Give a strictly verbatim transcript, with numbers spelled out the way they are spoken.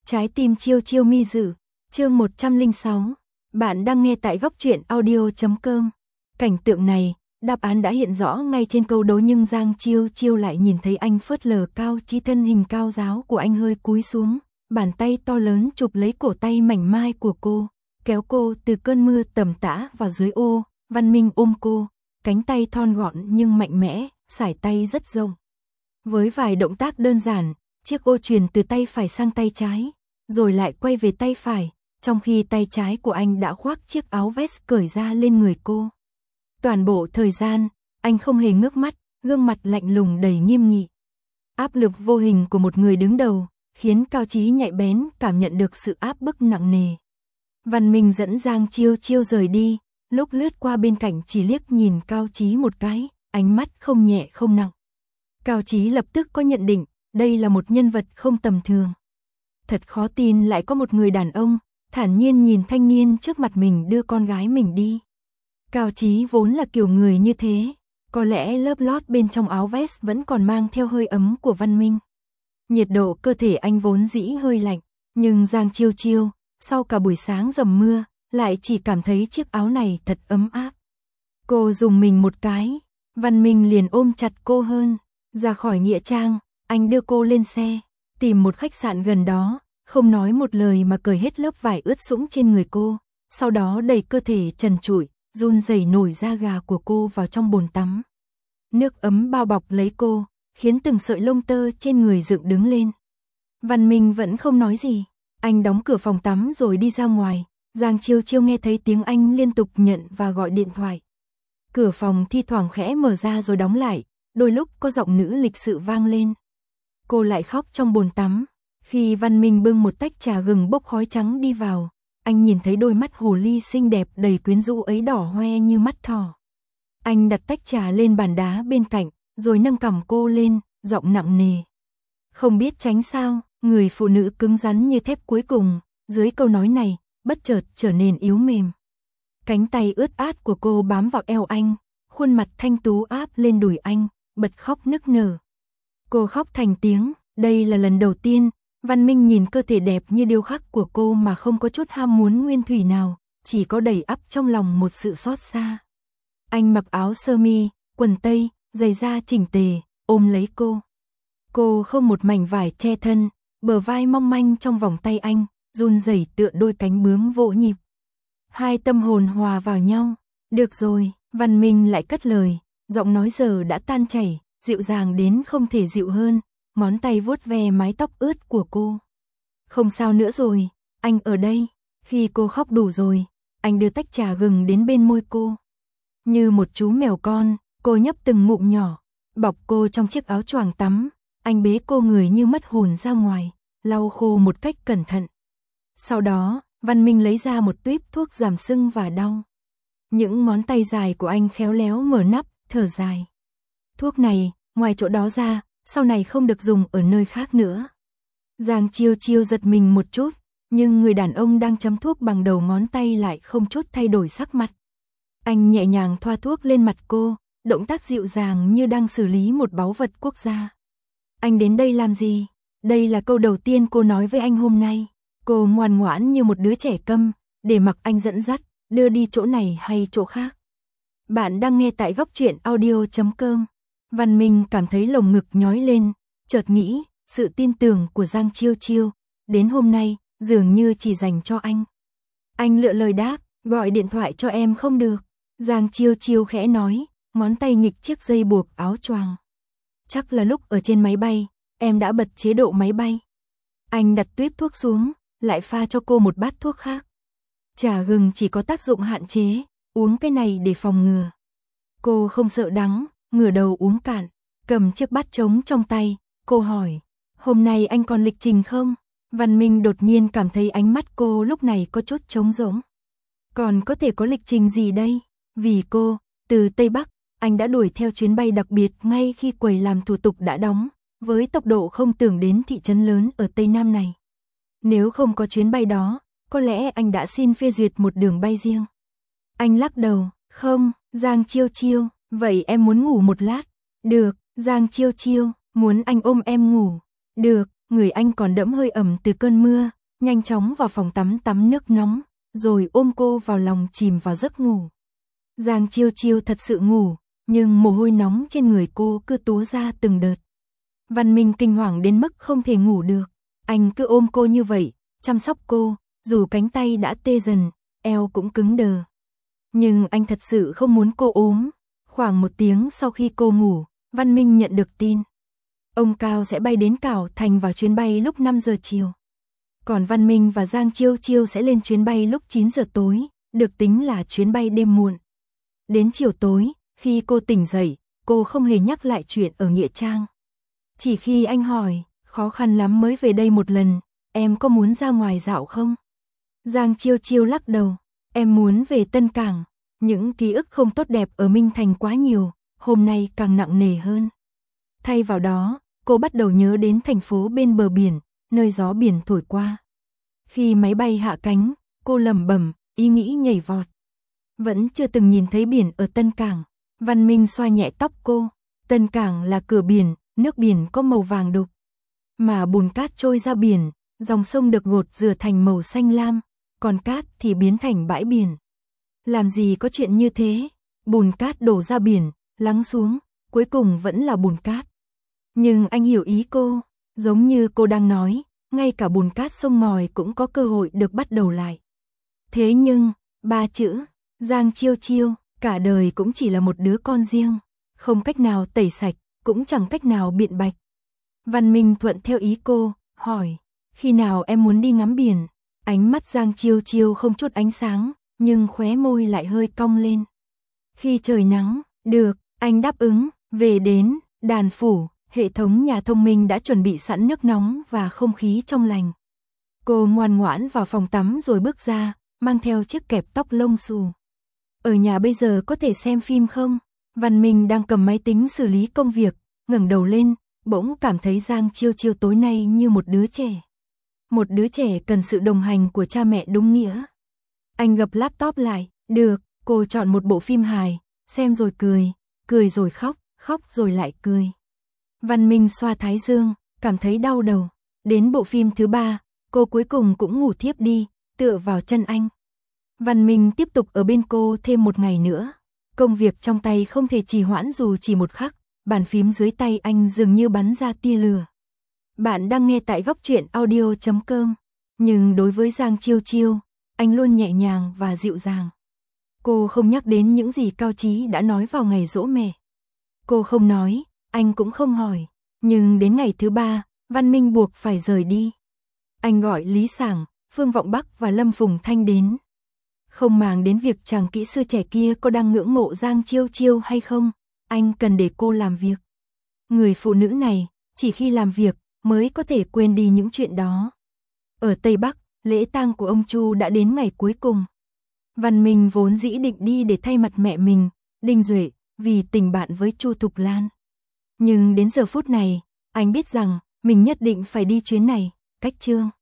Trái tim chiêu chiêu mi dự, chương một trăm lẻ sáu. Bạn đang nghe tại góc truyện audio chấm com. Cảnh tượng này, đáp án đã hiện rõ ngay trên câu đố nhưng Giang Chiêu Chiêu lại nhìn thấy anh phớt lờ Cao Chí thân hình cao ráo của anh hơi cúi xuống, bàn tay to lớn chụp lấy cổ tay mảnh mai của cô, kéo cô từ cơn mưa tầm tã vào dưới ô. Văn Minh ôm cô, cánh tay thon gọn nhưng mạnh mẽ, sải tay rất rộng. Với vài động tác đơn giản, chiếc ô truyền từ tay phải sang tay trái, rồi lại quay về tay phải, trong khi tay trái của anh đã khoác chiếc áo vest cởi ra lên người cô. Toàn bộ thời gian, anh không hề ngước mắt, gương mặt lạnh lùng đầy nghiêm nghị. Áp lực vô hình của một người đứng đầu, khiến Cao Chí nhạy bén cảm nhận được sự áp bức nặng nề. Văn Minh dẫn Giang Chiêu Chiêu rời đi, lúc lướt qua bên cạnh chỉ liếc nhìn Cao Chí một cái, ánh mắt không nhẹ không nặng. Cao Chí lập tức có nhận định, đây là một nhân vật không tầm thường. Thật khó tin lại có một người đàn ông, thản nhiên nhìn thanh niên trước mặt mình đưa con gái mình đi. Cao Chí vốn là kiểu người như thế, có lẽ lớp lót bên trong áo vest vẫn còn mang theo hơi ấm của Văn Minh. Nhiệt độ cơ thể anh vốn dĩ hơi lạnh, nhưng Giang Chiêu Chiêu, sau cả buổi sáng dầm mưa, lại chỉ cảm thấy chiếc áo này thật ấm áp. Cô dùng mình một cái, Văn Minh liền ôm chặt cô hơn. Ra khỏi nghĩa trang, anh đưa cô lên xe, tìm một khách sạn gần đó, không nói một lời mà cởi hết lớp vải ướt sũng trên người cô, sau đó đẩy cơ thể trần trụi, run rẩy nổi da gà của cô vào trong bồn tắm. Nước ấm bao bọc lấy cô, khiến từng sợi lông tơ trên người dựng đứng lên. Văn Minh vẫn không nói gì, anh đóng cửa phòng tắm rồi đi ra ngoài. Giang Chiêu Chiêu nghe thấy tiếng anh liên tục nhận và gọi điện thoại. Cửa phòng thi thoảng khẽ mở ra rồi đóng lại, đôi lúc có giọng nữ lịch sự vang lên. Cô lại khóc trong bồn tắm. Khi Văn Minh bưng một tách trà gừng bốc khói trắng đi vào, anh nhìn thấy đôi mắt hồ ly xinh đẹp đầy quyến rũ ấy đỏ hoe như mắt thỏ. Anh đặt tách trà lên bàn đá bên cạnh, rồi nâng cằm cô lên, giọng nặng nề. Không biết tránh sao, người phụ nữ cứng rắn như thép cuối cùng, dưới câu nói này, bất chợt trở nên yếu mềm. Cánh tay ướt át của cô bám vào eo anh, khuôn mặt thanh tú áp lên đùi anh, bật khóc nức nở. Cô khóc thành tiếng, đây là lần đầu tiên, Văn Minh nhìn cơ thể đẹp như điêu khắc của cô mà không có chút ham muốn nguyên thủy nào, chỉ có đầy ắp trong lòng một sự xót xa. Anh mặc áo sơ mi, quần tây, giày da chỉnh tề, ôm lấy cô. Cô không một mảnh vải che thân, bờ vai mong manh trong vòng tay anh, run rẩy tựa đôi cánh bướm vỗ nhịp. Hai tâm hồn hòa vào nhau. Được rồi, Văn Minh lại cất lời, giọng nói giờ đã tan chảy, dịu dàng đến không thể dịu hơn, ngón tay vuốt ve mái tóc ướt của cô. Không sao nữa rồi, anh ở đây. Khi cô khóc đủ rồi, anh đưa tách trà gừng đến bên môi cô. Như một chú mèo con, cô nhấp từng ngụm nhỏ, bọc cô trong chiếc áo choàng tắm, anh bế cô người như mất hồn ra ngoài, lau khô một cách cẩn thận. Sau đó, Văn Minh lấy ra một tuýp thuốc giảm sưng và đau. Những ngón tay dài của anh khéo léo mở nắp, thở dài. Thuốc này, ngoài chỗ đó ra, sau này không được dùng ở nơi khác nữa. Giang Chiêu Chiêu giật mình một chút, nhưng người đàn ông đang chấm thuốc bằng đầu ngón tay lại không chút thay đổi sắc mặt. Anh nhẹ nhàng thoa thuốc lên mặt cô, động tác dịu dàng như đang xử lý một báu vật quốc gia. Anh đến đây làm gì? Đây là câu đầu tiên cô nói với anh hôm nay. Cô ngoan ngoãn như một đứa trẻ câm, để mặc anh dẫn dắt, đưa đi chỗ này hay chỗ khác. Bạn đang nghe tại góc truyện audio chấm com. Văn Minh cảm thấy lồng ngực nhói lên, chợt nghĩ, sự tin tưởng của Giang Chiêu Chiêu, đến hôm nay, dường như chỉ dành cho anh. Anh lựa lời đáp, gọi điện thoại cho em không được. Giang Chiêu Chiêu khẽ nói, ngón tay nghịch chiếc dây buộc áo choàng. Chắc là lúc ở trên máy bay, em đã bật chế độ máy bay. Anh đặt tuýp thuốc xuống, lại pha cho cô một bát thuốc khác. Trà gừng chỉ có tác dụng hạn chế, uống cái này để phòng ngừa. Cô không sợ đắng, ngửa đầu uống cạn, cầm chiếc bát trống trong tay, cô hỏi, hôm nay anh còn lịch trình không? Văn Minh đột nhiên cảm thấy ánh mắt cô lúc này có chút trống rỗng. Còn có thể có lịch trình gì đây? Vì cô, từ Tây Bắc, anh đã đuổi theo chuyến bay đặc biệt ngay khi quầy làm thủ tục đã đóng, với tốc độ không tưởng đến thị trấn lớn ở Tây Nam này. Nếu không có chuyến bay đó, có lẽ anh đã xin phê duyệt một đường bay riêng. Anh lắc đầu, không, Giang Chiêu Chiêu, vậy em muốn ngủ một lát. Được, Giang Chiêu Chiêu, muốn anh ôm em ngủ. Được, người anh còn đẫm hơi ẩm từ cơn mưa, nhanh chóng vào phòng tắm tắm nước nóng, rồi ôm cô vào lòng chìm vào giấc ngủ. Giang Chiêu Chiêu thật sự ngủ, nhưng mồ hôi nóng trên người cô cứ túa ra từng đợt. Văn Minh kinh hoàng đến mức không thể ngủ được, anh cứ ôm cô như vậy, chăm sóc cô, dù cánh tay đã tê dần, eo cũng cứng đờ. Nhưng anh thật sự không muốn cô ốm. Khoảng một tiếng sau khi cô ngủ, Văn Minh nhận được tin. Ông Cao sẽ bay đến Cảo Thành vào chuyến bay lúc năm giờ chiều. Còn Văn Minh và Giang Chiêu Chiêu sẽ lên chuyến bay lúc chín giờ tối, được tính là chuyến bay đêm muộn. Đến chiều tối, khi cô tỉnh dậy, cô không hề nhắc lại chuyện ở Nghĩa Trang. Chỉ khi anh hỏi, khó khăn lắm mới về đây một lần, em có muốn ra ngoài dạo không? Giang Chiêu Chiêu lắc đầu, em muốn về Tân Cảng. Những ký ức không tốt đẹp ở Minh Thành quá nhiều, hôm nay càng nặng nề hơn. Thay vào đó, cô bắt đầu nhớ đến thành phố bên bờ biển, nơi gió biển thổi qua. Khi máy bay hạ cánh, cô lẩm bẩm, ý nghĩ nhảy vọt. Vẫn chưa từng nhìn thấy biển ở Tân Cảng. Văn Minh xoa nhẹ tóc cô. Tân Cảng là cửa biển, nước biển có màu vàng đục. Mà bùn cát trôi ra biển, dòng sông được gột rửa thành màu xanh lam, còn cát thì biến thành bãi biển. Làm gì có chuyện như thế, bùn cát đổ ra biển, lắng xuống, cuối cùng vẫn là bùn cát. Nhưng anh hiểu ý cô, giống như cô đang nói, ngay cả bùn cát sông ngòi cũng có cơ hội được bắt đầu lại. Thế nhưng, ba chữ, Giang Chiêu Chiêu, cả đời cũng chỉ là một đứa con riêng, không cách nào tẩy sạch, cũng chẳng cách nào biện bạch. Văn Minh thuận theo ý cô, hỏi, khi nào em muốn đi ngắm biển? Ánh mắt Giang Chiêu Chiêu không chút ánh sáng, nhưng khóe môi lại hơi cong lên. Khi trời nắng, được, anh đáp ứng, về đến Đàn Phủ, hệ thống nhà thông minh đã chuẩn bị sẵn nước nóng và không khí trong lành. Cô ngoan ngoãn vào phòng tắm rồi bước ra, mang theo chiếc kẹp tóc lông xù. Ở nhà bây giờ có thể xem phim không? Văn Minh đang cầm máy tính xử lý công việc, ngẩng đầu lên, bỗng cảm thấy Giang Chiêu Chiêu tối nay như một đứa trẻ. Một đứa trẻ cần sự đồng hành của cha mẹ đúng nghĩa. Anh gập laptop lại, được, cô chọn một bộ phim hài, xem rồi cười, cười rồi khóc, khóc rồi lại cười. Văn Minh xoa thái dương, cảm thấy đau đầu. Đến bộ phim thứ ba, cô cuối cùng cũng ngủ thiếp đi, tựa vào chân anh. Văn Minh tiếp tục ở bên cô thêm một ngày nữa. Công việc trong tay không thể trì hoãn dù chỉ một khắc, bàn phím dưới tay anh dường như bắn ra tia lửa. Bạn đang nghe tại góc truyện audio chấm com. Nhưng đối với Giang Chiêu Chiêu, anh luôn nhẹ nhàng và dịu dàng. Cô không nhắc đến những gì Cao Chí đã nói vào ngày giỗ mẹ. Cô không nói, anh cũng không hỏi. Nhưng đến ngày thứ ba, Văn Minh buộc phải rời đi. Anh gọi Lý Sảng, Phương Vọng Bắc và Lâm Phùng Thanh đến. Không màng đến việc chàng kỹ sư trẻ kia có đang ngưỡng mộ Giang Chiêu Chiêu hay không, anh cần để cô làm việc. Người phụ nữ này, chỉ khi làm việc, mới có thể quên đi những chuyện đó. Ở Tây Bắc, lễ tang của ông Chu đã đến ngày cuối cùng. Văn Minh vốn dĩ định đi để thay mặt mẹ mình, Đinh Duệ, vì tình bạn với Chu Thục Lan. Nhưng đến giờ phút này, anh biết rằng, mình nhất định phải đi chuyến này, cách Trương.